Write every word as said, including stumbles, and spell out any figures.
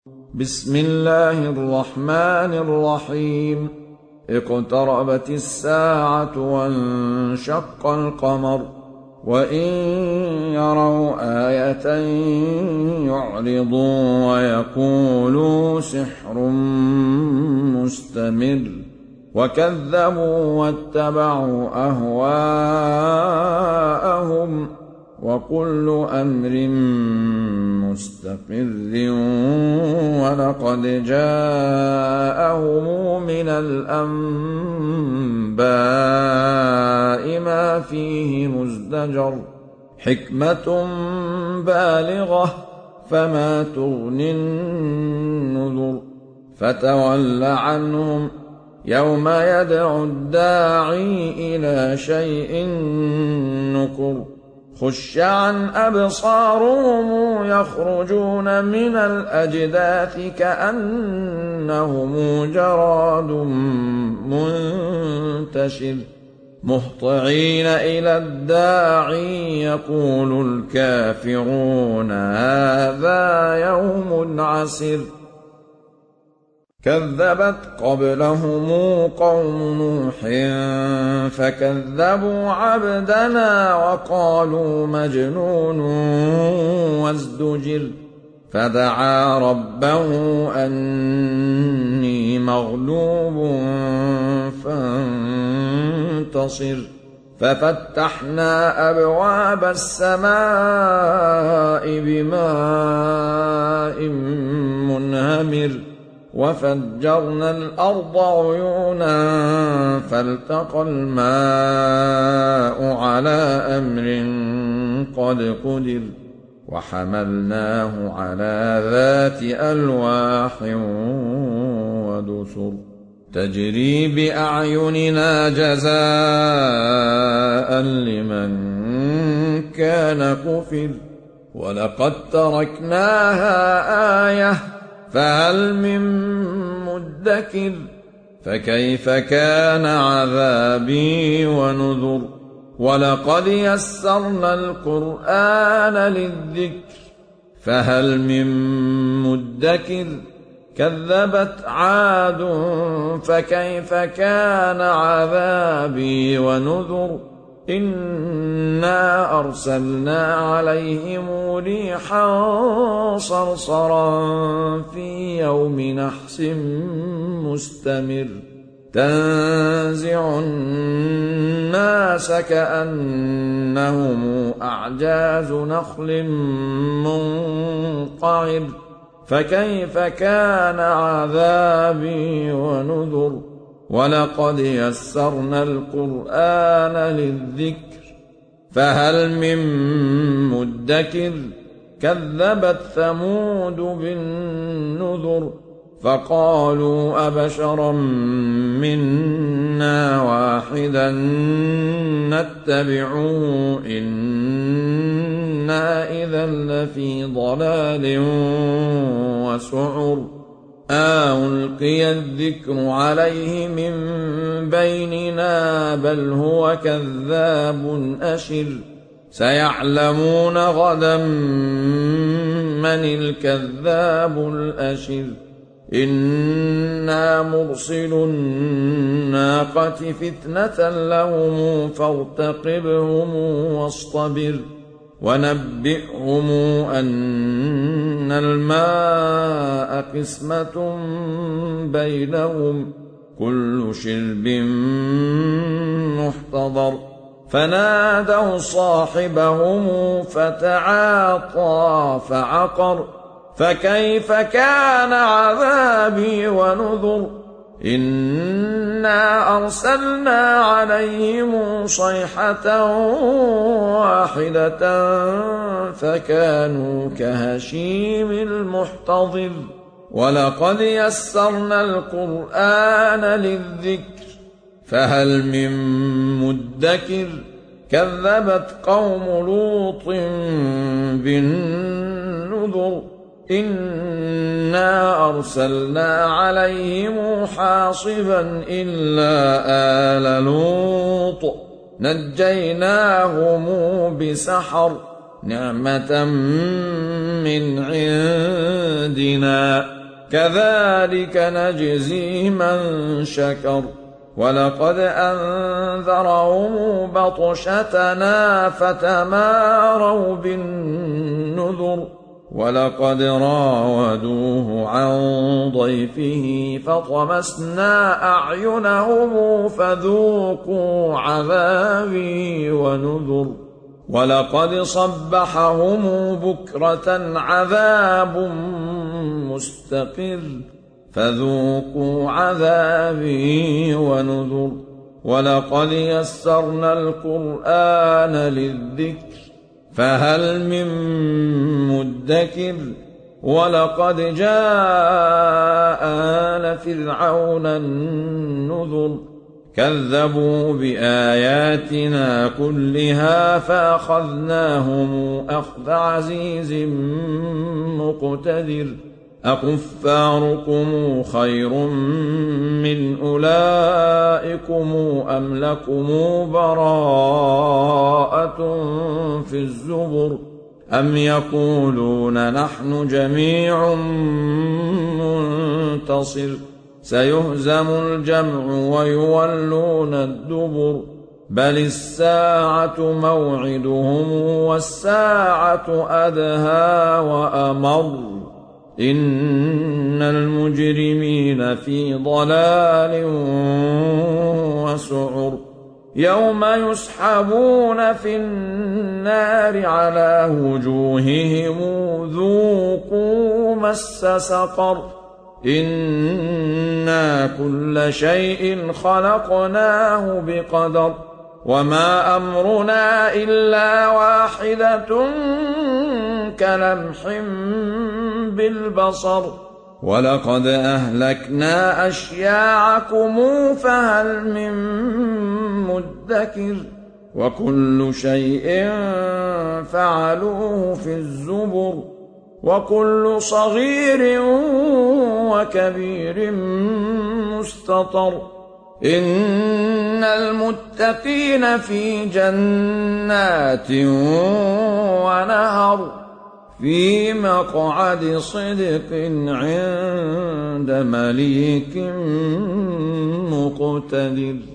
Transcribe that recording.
بسم الله الرحمن الرحيم. اقتربت الساعة وانشق القمر وإن يروا آية يعرضوا ويقولوا سحر مستمر وكذبوا واتبعوا أهواءهم وكل أمر مستقر ولقد جاءهم من الأنباء ما فيه مزدجر حكمة بالغة فما تغني النذر فتول عنهم يوم يدعو الداعي إلى شيء نكر خش عن أبصارهم يخرجون من الأجداث كأنهم جراد منتشر مهطعين إلى الداعي يقول الكافرون هذا يوم عسر كذبت قبلهم قوم نوح فكذبوا عبدنا وقالوا مجنون وازدجر فدعا ربه أني مغلوب فانتصر ففتحنا أبواب السماء بماء منهمر وفجرنا الأرض عيونا فالتقى الماء على أمر قد قدر وحملناه على ذات ألواح ودسر تجري بأعيننا جزاء لمن كان كفر ولقد تركناها آية فهل من مدكر فكيف كان عذابي ونذر ولقد يسرنا القرآن للذكر فهل من مدكر كذبت عاد فكيف كان عذابي ونذر إنا أرسلنا عليهم ريحا صرصرا في يوم نحس مستمر تنزع الناس كأنهم أعجاز نخل منقعر فكيف كان عذابي ونذر ولقد يسرنا القرآن للذكر فهل من مدكر كذبت ثمود بالنذر فقالوا أبشرا منا واحدا نتبعه إنا إذا لفي ضلال وسعر ألقي الذكر عليه من بيننا بل هو كذاب أشر سيعلمون غدا من الكذاب الأشر إنا مرسل الناقة فتنة لهم فارتقبهم واصطبر ونبئهم أن الماء قسمة بينهم كل شرب محتضر فنادوا صاحبهم فتعاطى فعقر فكيف كان عذابي ونذر إنا أرسلنا عليهم صيحة واحدة فكانوا كهشيم المحتضر ولقد يسرنا القرآن للذكر فهل من مدكر كذبت قوم لوط بالنذر إنا أرسلنا عليهم حاصبا إلا آل لوط نجيناهم بسحر نعمة من عندنا كذلك نجزي من شكر ولقد أنذرهم بطشتنا فتماروا بالنذر ولقد راودوه عن ضيفه فطمسنا أعينهم فذوقوا عذابي ونذر ولقد صبحهم بكرة عذاب مستقر فذوقوا عذابي ونذر ولقد يسرنا القرآن للذكر فهل من مدكر ولقد جاء آل فرعون النذر كذبوا بآياتنا كلها فأخذناهم أخذ عزيز مقتدر أكفاركم خير من أولئكم أم لكم براءة في الزبر أم يقولون نحن جميع منتصر سيهزم الجمع ويولون الدبر بل الساعة موعدهم والساعة أدهى وأمر إن المجرمين في ضلال وسعر يوم يسحبون في النار على وجوههم ذوقوا مس سقر إنا كل شيء خلقناه بقدر وما أمرنا إلا واحدة كلمح بالبصر ولقد أهلكنا أشياعكم فهل من مدكر وكل شيء فعلوه في الزبر وكل صغير وكبير مستطر إن المتقين في جنات ونهر في مقعد صدق عند مليك مقتدر.